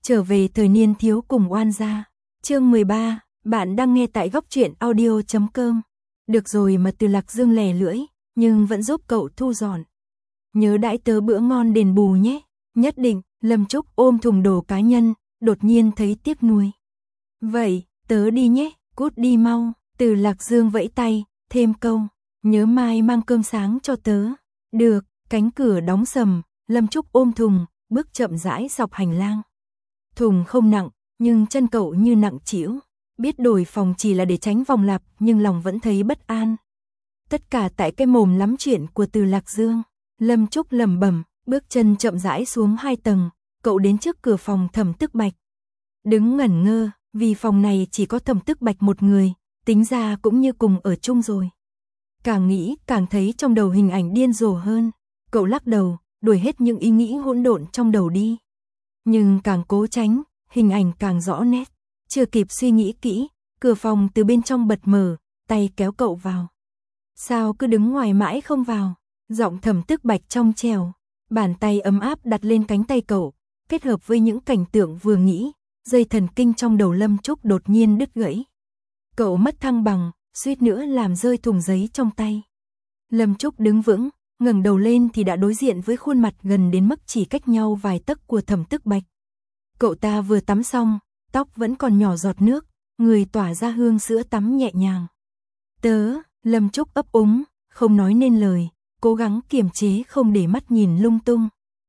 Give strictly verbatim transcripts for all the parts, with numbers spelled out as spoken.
Trở về thời niên thiếu cùng oan gia. Chương mười ba, bạn đang nghe tại góc truyện audio chấm com. Được rồi mà Từ Lạc Dương lè lưỡi, nhưng vẫn giúp cậu thu dọn. Nhớ đãi tớ bữa ngon đền bù nhé. Nhất định. Lâm Trúc ôm thùng đồ cá nhân, đột nhiên thấy tiếc nuối. Vậy, tớ đi nhé, cút đi mau. Từ Lạc Dương vẫy tay, thêm câu, nhớ mai mang cơm sáng cho tớ. Được. Cánh cửa đóng sầm, Lâm Trúc ôm thùng, bước chậm rãi dọc hành lang. Thùng không nặng, nhưng chân cậu như nặng trĩu. Biết đổi phòng chỉ là để tránh vòng lặp, nhưng lòng vẫn thấy bất an. Tất cả tại cái mồm lắm chuyện của Từ Lạc Dương. Lâm Trúc lẩm bẩm, bước chân chậm rãi xuống hai tầng, cậu đến trước cửa phòng Thẩm Tức Bạch. Đứng ngẩn ngơ, vì phòng này chỉ có Thẩm Tức Bạch một người, tính ra cũng như cùng ở chung rồi. Càng nghĩ, càng thấy trong đầu hình ảnh điên rồ hơn. Cậu lắc đầu, đuổi hết những ý nghĩ hỗn độn trong đầu đi. Nhưng càng cố tránh, hình ảnh càng rõ nét. Chưa kịp suy nghĩ kỹ, cửa phòng từ bên trong bật mở, tay kéo cậu vào. Sao cứ đứng ngoài mãi không vào? Giọng Thẩm Tức Bạch trong trẻo, bàn tay ấm áp đặt lên cánh tay cậu, kết hợp với những cảnh tượng vừa nghĩ, dây thần kinh trong đầu Lâm Trúc đột nhiên đứt gãy. Cậu mất thăng bằng, suýt nữa làm rơi thùng giấy trong tay. Lâm Trúc đứng vững, ngẩng đầu lên thì đã đối diện với khuôn mặt gần đến mức chỉ cách nhau vài tấc của Thẩm Tức Bạch. Cậu ta vừa tắm xong, tóc vẫn còn nhỏ giọt nước, người tỏa ra hương sữa tắm nhẹ nhàng. Tớ, Lâm Trúc ấp úng, không nói nên lời, cố gắng kiềm chế không để mắt nhìn lung tung.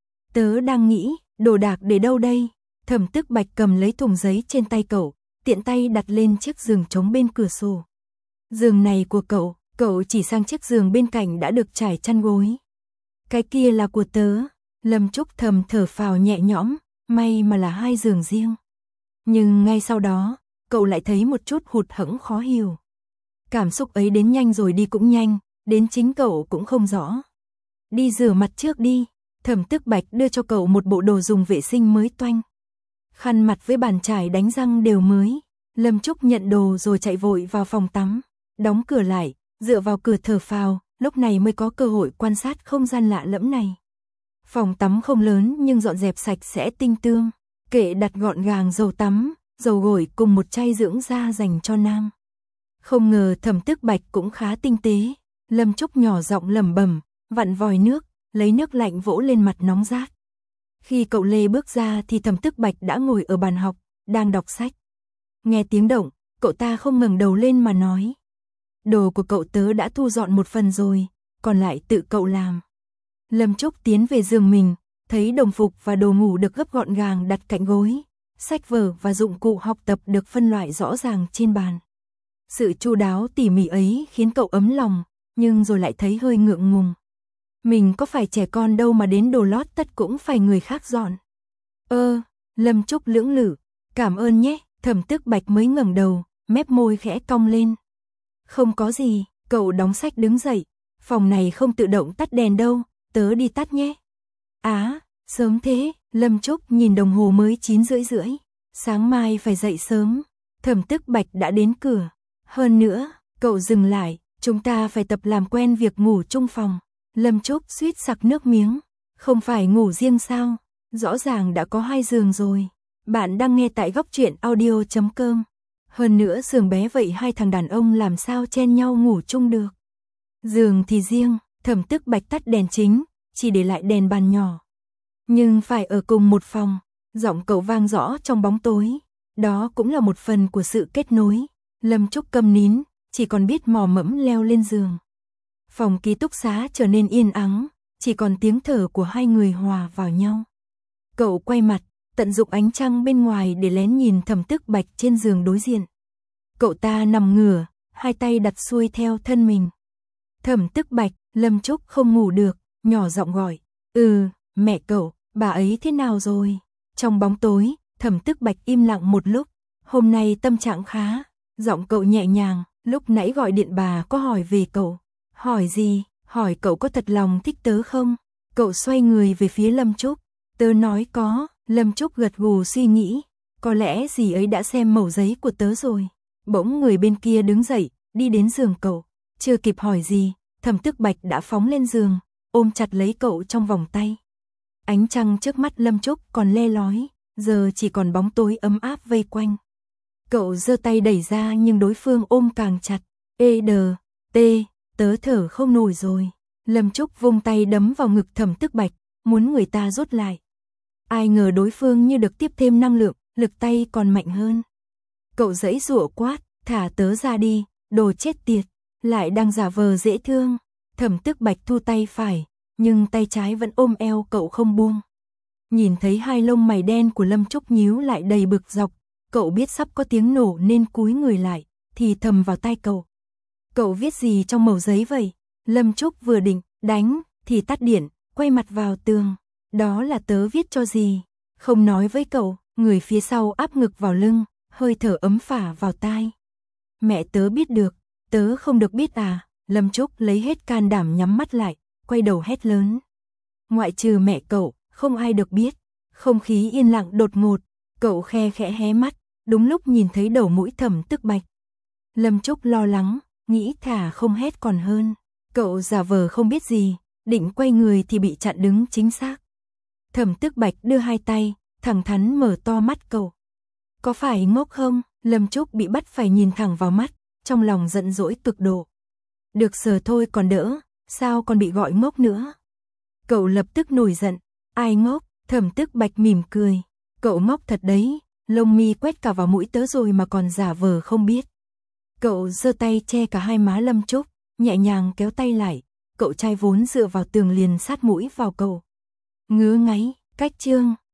Tớ đang nghĩ, đồ đạc để đâu đây? Thẩm Tức Bạch cầm lấy thùng giấy trên tay cậu, tiện tay đặt lên chiếc giường trống bên cửa sổ. Giường này của cậu, cậu chỉ sang chiếc giường bên cạnh đã được trải chăn gối. Cái kia là của tớ. Lâm Trúc thầm thở phào nhẹ nhõm, may mà là hai giường riêng. Nhưng ngay sau đó, cậu lại thấy một chút hụt hẫng khó hiểu. Cảm xúc ấy đến nhanh rồi đi cũng nhanh, đến chính cậu cũng không rõ. Đi rửa mặt trước đi. Thẩm Tức Bạch đưa cho cậu một bộ đồ dùng vệ sinh mới toanh. Khăn mặt với bàn chải đánh răng đều mới. Lâm Trúc nhận đồ rồi chạy vội vào phòng tắm, đóng cửa lại, dựa vào cửa thở phào, lúc này mới có cơ hội quan sát không gian lạ lẫm này. Phòng tắm không lớn nhưng dọn dẹp sạch sẽ tinh tươm, kệ đặt gọn gàng dầu tắm, dầu gội cùng một chai dưỡng da dành cho nam. Không ngờ Thẩm Tức Bạch cũng khá tinh tế. Lâm Trúc nhỏ giọng lẩm bẩm, vặn vòi nước, lấy nước lạnh vỗ lên mặt nóng rát. Khi cậu Lê bước ra thì Thẩm Tức Bạch đã ngồi ở bàn học, đang đọc sách. Nghe tiếng động, cậu ta không ngẩng đầu lên mà nói. Đồ của cậu tớ đã thu dọn một phần rồi, còn lại tự cậu làm. Lâm Trúc tiến về giường mình, thấy đồng phục và đồ ngủ được gấp gọn gàng đặt cạnh gối. Sách vở và dụng cụ học tập được phân loại rõ ràng trên bàn. Sự chu đáo tỉ mỉ ấy khiến cậu ấm lòng, nhưng rồi lại thấy hơi ngượng ngùng. Mình có phải trẻ con đâu mà đến đồ lót tất cũng phải người khác dọn. Ơ, Lâm Trúc lưỡng lự, cảm ơn nhé. Thẩm Tức Bạch mới ngẩng đầu, mép môi khẽ cong lên. Không có gì, cậu đóng sách đứng dậy. Phòng này không tự động tắt đèn đâu, tớ đi tắt nhé. Á, sớm thế. Lâm Trúc nhìn đồng hồ mới chín rưỡi rưỡi. Sáng mai phải dậy sớm. Thẩm Tức Bạch đã đến cửa. Hơn nữa, cậu dừng lại, chúng ta phải tập làm quen việc ngủ chung phòng. Lâm Trúc suýt sặc nước miếng. Không phải ngủ riêng sao? Rõ ràng đã có hai giường rồi. Bạn đang nghe tại góc truyện audio chấm com. Hơn nữa giường bé vậy hai thằng đàn ông làm sao chen nhau ngủ chung được. Giường thì riêng, Thẩm Tức Bạch tắt đèn chính, chỉ để lại đèn bàn nhỏ. Nhưng phải ở cùng một phòng, giọng cậu vang rõ trong bóng tối. Đó cũng là một phần của sự kết nối. Lâm Trúc câm nín, chỉ còn biết mò mẫm leo lên giường. Phòng ký túc xá trở nên yên ắng, chỉ còn tiếng thở của hai người hòa vào nhau. Cậu quay mặt, tận dụng ánh trăng bên ngoài để lén nhìn Thẩm Tức Bạch trên giường đối diện. Cậu ta nằm ngửa, hai tay đặt xuôi theo thân mình. Thẩm Tức Bạch, Lâm Trúc không ngủ được, nhỏ giọng gọi. Ừ, mẹ cậu, bà ấy thế nào rồi? Trong bóng tối, Thẩm Tức Bạch im lặng một lúc. Hôm nay tâm trạng khá. Giọng cậu nhẹ nhàng, lúc nãy gọi điện bà có hỏi về cậu. Hỏi gì? Hỏi cậu có thật lòng thích tớ không? Cậu xoay người về phía Lâm Trúc. Tớ nói có. Lâm Trúc gật gù suy nghĩ. Có lẽ dì ấy đã xem mẩu giấy của tớ rồi. Bỗng người bên kia đứng dậy, đi đến giường cậu. Chưa kịp hỏi gì, Thẩm Tức Bạch đã phóng lên giường, ôm chặt lấy cậu trong vòng tay. Ánh trăng trước mắt Lâm Trúc còn le lói, giờ chỉ còn bóng tối ấm áp vây quanh. Cậu giơ tay đẩy ra nhưng đối phương ôm càng chặt. Ê đờ, tê, tớ thở không nổi rồi. Lâm Trúc vung tay đấm vào ngực Thẩm Tức Bạch, muốn người ta rút lại. Ai ngờ đối phương như được tiếp thêm năng lượng, lực tay còn mạnh hơn. Cậu giãy giụa quát, thả tớ ra đi, đồ chết tiệt, lại đang giả vờ dễ thương. Thẩm Tức Bạch thu tay phải, nhưng tay trái vẫn ôm eo cậu không buông. Nhìn thấy hai lông mày đen của Lâm Trúc nhíu lại đầy bực dọc, cậu biết sắp có tiếng nổ nên cúi người lại, thì thầm vào tai cậu. Cậu viết gì trong mẩu giấy vậy? Lâm Trúc vừa định đánh thì tắt điện, quay mặt vào tường. Đó là tớ viết cho gì? Không nói với cậu, người phía sau áp ngực vào lưng, hơi thở ấm phả vào tai. Mẹ tớ biết được, tớ không được biết à? Lâm Trúc lấy hết can đảm nhắm mắt lại, quay đầu hét lớn. Ngoại trừ mẹ cậu, không ai được biết. Không khí yên lặng đột ngột, cậu khe khẽ hé mắt, đúng lúc nhìn thấy đầu mũi Thẩm Tức Bạch. Lâm Trúc lo lắng, nghĩ thả không hét còn hơn. Cậu giả vờ không biết gì, định quay người thì bị chặn đứng chính xác. Thẩm Tức Bạch đưa hai tay, thẳng thắn mở to mắt cậu. Có phải ngốc không? Lâm Trúc bị bắt phải nhìn thẳng vào mắt, trong lòng giận dỗi cực độ. Được sờ thôi còn đỡ, sao còn bị gọi ngốc nữa? Cậu lập tức nổi giận, ai ngốc? Thẩm Tức Bạch mỉm cười, cậu ngốc thật đấy, lông mi quét cả vào mũi tớ rồi mà còn giả vờ không biết. Cậu giơ tay che cả hai má Lâm Trúc, nhẹ nhàng kéo tay lại, cậu trai vốn dựa vào tường liền sát mũi vào cậu. Ngứa ngáy, cách chương.